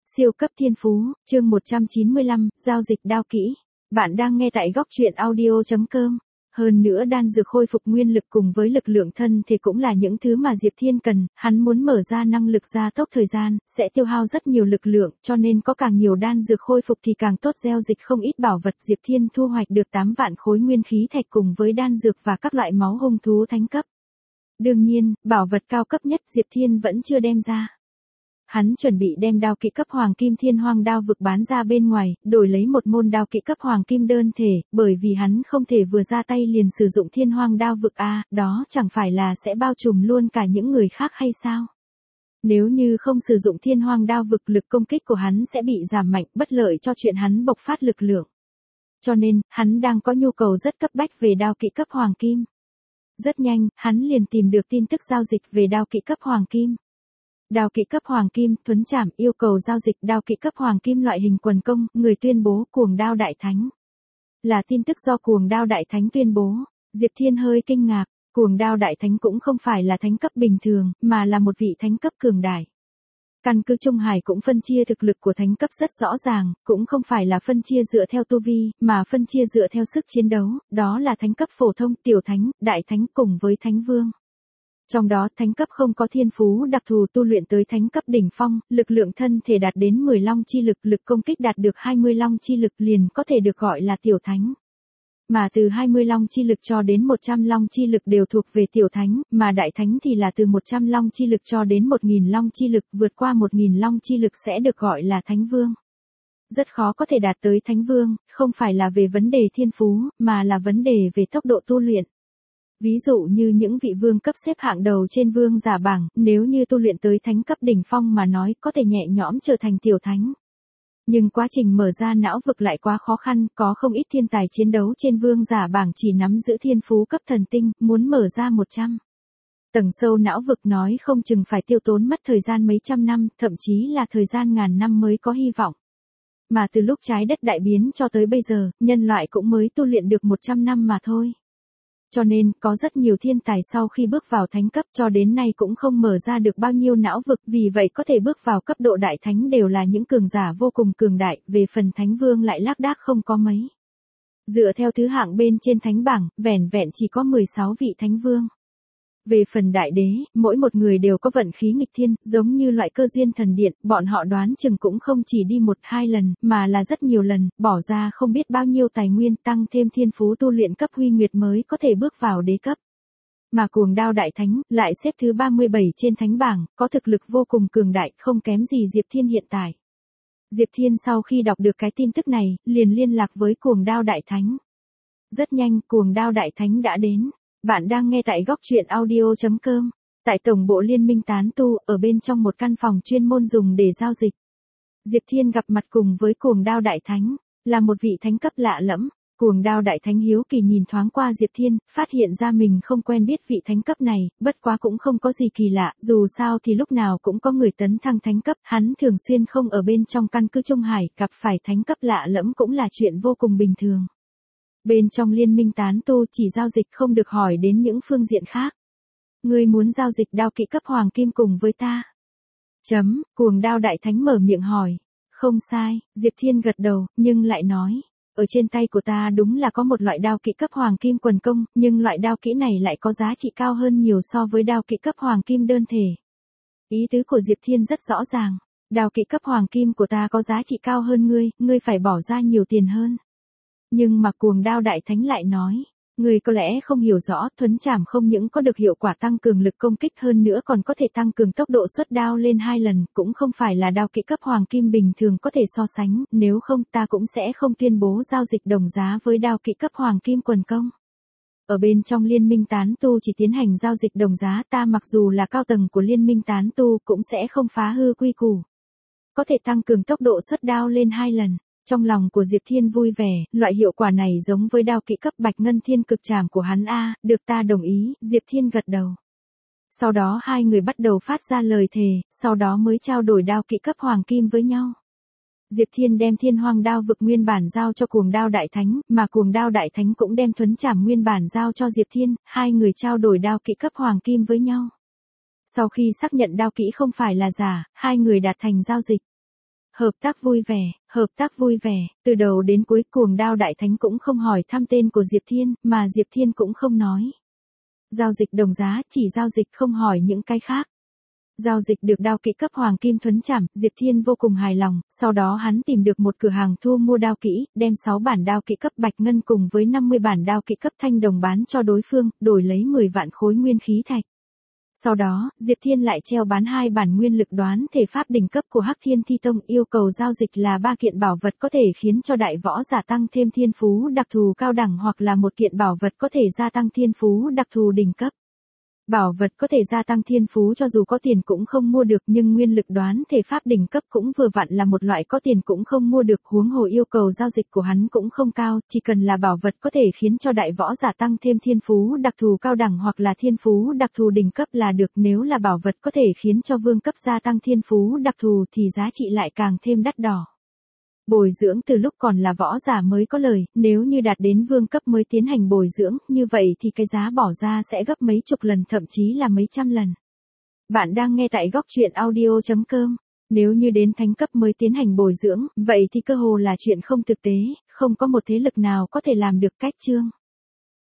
Siêu cấp thiên phú, chương 195, giao dịch đao kỹ. Bạn đang nghe tại góc truyện audio.com. Hơn nữa đan dược khôi phục nguyên lực cùng với lực lượng thân thì cũng là những thứ mà Diệp Thiên cần, hắn muốn mở ra năng lực gia tốc thời gian, sẽ tiêu hao rất nhiều lực lượng, cho nên có càng nhiều đan dược khôi phục thì càng tốt, gieo dịch không ít bảo vật. Diệp Thiên thu hoạch được 8 vạn khối nguyên khí thạch cùng với đan dược và các loại máu hung thú thánh cấp. Đương nhiên, bảo vật cao cấp nhất Diệp Thiên vẫn chưa đem ra. Hắn chuẩn bị đem đao kỹ cấp hoàng kim thiên hoang đao vực bán ra bên ngoài, đổi lấy một môn đao kỹ cấp hoàng kim đơn thể, bởi vì hắn không thể vừa ra tay liền sử dụng thiên hoang đao vực đó chẳng phải là sẽ bao trùm luôn cả những người khác hay sao? Nếu như không sử dụng thiên hoang đao vực, lực công kích của hắn sẽ bị giảm mạnh, bất lợi cho chuyện hắn bộc phát lực lượng. Cho nên, hắn đang có nhu cầu rất cấp bách về đao kỹ cấp hoàng kim. Rất nhanh, hắn liền tìm được tin tức giao dịch về đao kỹ cấp hoàng kim. Đao kỹ cấp hoàng kim, thuấn trảm, yêu cầu giao dịch đao kỹ cấp hoàng kim loại hình quần công, người tuyên bố Cuồng Đao Đại Thánh. Là tin tức do Cuồng Đao Đại Thánh tuyên bố. Diệp Thiên hơi kinh ngạc, Cuồng Đao Đại Thánh cũng không phải là thánh cấp bình thường, mà là một vị thánh cấp cường đại. Căn cứ Trung Hải cũng phân chia thực lực của thánh cấp rất rõ ràng, cũng không phải là phân chia dựa theo tu vi, mà phân chia dựa theo sức chiến đấu, đó là thánh cấp phổ thông, tiểu thánh, đại thánh cùng với thánh vương. Trong đó, thánh cấp không có thiên phú đặc thù tu luyện tới thánh cấp đỉnh phong, lực lượng thân thể đạt đến 10 long chi lực, lực công kích đạt được 20 long chi lực liền có thể được gọi là tiểu thánh. Mà từ 20 long chi lực cho đến 100 long chi lực đều thuộc về tiểu thánh, mà đại thánh thì là từ 100 long chi lực cho đến 1000 long chi lực, vượt qua 1000 long chi lực sẽ được gọi là thánh vương. Rất khó có thể đạt tới thánh vương, không phải là về vấn đề thiên phú, mà là vấn đề về tốc độ tu luyện. Ví dụ như những vị vương cấp xếp hạng đầu trên vương giả bảng, nếu như tu luyện tới thánh cấp đỉnh phong mà nói có thể nhẹ nhõm trở thành tiểu thánh. Nhưng quá trình mở ra não vực lại quá khó khăn, có không ít thiên tài chiến đấu trên vương giả bảng chỉ nắm giữ thiên phú cấp thần tinh, muốn mở ra 100 tầng sâu não vực nói không chừng phải tiêu tốn mất thời gian mấy trăm năm, thậm chí là thời gian ngàn năm mới có hy vọng. Mà từ lúc trái đất đại biến cho tới bây giờ, nhân loại cũng mới tu luyện được 100 năm mà thôi. Cho nên, có rất nhiều thiên tài sau khi bước vào thánh cấp cho đến nay cũng không mở ra được bao nhiêu não vực, vì vậy có thể bước vào cấp độ đại thánh đều là những cường giả vô cùng cường đại, về phần thánh vương lại lác đác không có mấy. Dựa theo thứ hạng bên trên thánh bảng, vẻn vẹn chỉ có 16 vị thánh vương. Về phần đại đế, mỗi một người đều có vận khí nghịch thiên, giống như loại cơ duyên thần điện, bọn họ đoán chừng cũng không chỉ đi 1-2 lần, mà là rất nhiều lần, bỏ ra không biết bao nhiêu tài nguyên, tăng thêm thiên phú tu luyện cấp huy nguyệt mới có thể bước vào đế cấp. Mà Cuồng Đao Đại Thánh, lại xếp thứ 37 trên thánh bảng, có thực lực vô cùng cường đại, không kém gì Diệp Thiên hiện tại. Diệp Thiên sau khi đọc được cái tin tức này, liền liên lạc với Cuồng Đao Đại Thánh. Rất nhanh, Cuồng Đao Đại Thánh đã đến. Bạn đang nghe tại góc truyện audio.com. Tại tổng bộ Liên minh tán tu, ở bên trong một căn phòng chuyên môn dùng để giao dịch. Diệp Thiên gặp mặt cùng với Cuồng Đao Đại Thánh, là một vị thánh cấp lạ lẫm. Cuồng Đao Đại Thánh hiếu kỳ nhìn thoáng qua Diệp Thiên, phát hiện ra mình không quen biết vị thánh cấp này, bất quá cũng không có gì kỳ lạ, dù sao thì lúc nào cũng có người tấn thăng thánh cấp, hắn thường xuyên không ở bên trong căn cứ Trung Hải, gặp phải thánh cấp lạ lẫm cũng là chuyện vô cùng bình thường. Bên trong liên minh tán tu chỉ giao dịch không được hỏi đến những phương diện khác. Ngươi muốn giao dịch đao kỹ cấp hoàng kim cùng với ta? Cuồng Đao Đại Thánh mở miệng hỏi. Không sai, Diệp Thiên gật đầu, nhưng lại nói. Ở trên tay của ta đúng là có một loại đao kỹ cấp hoàng kim quần công, nhưng loại đao kỹ này lại có giá trị cao hơn nhiều so với đao kỹ cấp hoàng kim đơn thể. Ý tứ của Diệp Thiên rất rõ ràng. Đao kỹ cấp hoàng kim của ta có giá trị cao hơn ngươi phải bỏ ra nhiều tiền hơn. Nhưng mà Cuồng Đao Đại Thánh lại nói, ngươi có lẽ không hiểu rõ, thuấn trảm không những có được hiệu quả tăng cường lực công kích hơn nữa còn có thể tăng cường tốc độ xuất đao lên 2 lần, cũng không phải là đao kỹ cấp hoàng kim bình thường có thể so sánh, nếu không ta cũng sẽ không tuyên bố giao dịch đồng giá với đao kỹ cấp hoàng kim quần công. Ở bên trong liên minh tán tu chỉ tiến hành giao dịch đồng giá, ta mặc dù là cao tầng của liên minh tán tu cũng sẽ không phá hư quy củ. Có thể tăng cường tốc độ xuất đao lên 2 lần. Trong lòng của Diệp Thiên vui vẻ, loại hiệu quả này giống với đao kỹ cấp bạch ngân thiên cực trảm của hắn được ta đồng ý, Diệp Thiên gật đầu. Sau đó hai người bắt đầu phát ra lời thề, sau đó mới trao đổi đao kỹ cấp hoàng kim với nhau. Diệp Thiên đem thiên hoang đao vực nguyên bản giao cho Cuồng Đao Đại Thánh, mà Cuồng Đao Đại Thánh cũng đem thuấn trảm nguyên bản giao cho Diệp Thiên, hai người trao đổi đao kỹ cấp hoàng kim với nhau. Sau khi xác nhận đao kỹ không phải là giả, hai người đạt thành giao dịch. hợp tác vui vẻ, từ đầu đến cuối Cuồng Đao Đại Thánh cũng không hỏi thăm tên của Diệp Thiên, mà Diệp Thiên cũng không nói. Giao dịch đồng giá, chỉ giao dịch không hỏi những cái khác. Giao dịch được đao kỹ cấp hoàng kim thuấn chảm, Diệp Thiên vô cùng hài lòng, sau đó hắn tìm được một cửa hàng thu mua đao kỹ, đem 6 bản đao kỹ cấp bạch ngân cùng với 50 bản đao kỹ cấp thanh đồng bán cho đối phương, đổi lấy 10 vạn khối nguyên khí thạch. Sau đó, Diệp Thiên lại treo bán 2 bản nguyên lực đoán thể pháp đỉnh cấp của Hắc Thiên Thi Tông, yêu cầu giao dịch là 3 kiện bảo vật có thể khiến cho đại võ giả tăng thêm thiên phú đặc thù cao đẳng hoặc là 1 kiện bảo vật có thể gia tăng thiên phú đặc thù đỉnh cấp. Bảo vật có thể gia tăng thiên phú cho dù có tiền cũng không mua được, nhưng nguyên lực đoán thể pháp đỉnh cấp cũng vừa vặn là một loại có tiền cũng không mua được, huống hồ yêu cầu giao dịch của hắn cũng không cao, chỉ cần là bảo vật có thể khiến cho đại võ giả tăng thêm thiên phú đặc thù cao đẳng hoặc là thiên phú đặc thù đỉnh cấp là được, nếu là bảo vật có thể khiến cho vương cấp gia tăng thiên phú đặc thù thì giá trị lại càng thêm đắt đỏ. Bồi dưỡng từ lúc còn là võ giả mới có lời, nếu như đạt đến vương cấp mới tiến hành bồi dưỡng, như vậy thì cái giá bỏ ra sẽ gấp mấy chục lần thậm chí là mấy trăm lần. Bạn đang nghe tại góc truyện audio.com. Nếu như đến thánh cấp mới tiến hành bồi dưỡng, vậy thì cơ hồ là chuyện không thực tế, không có một thế lực nào có thể làm được. Cách chương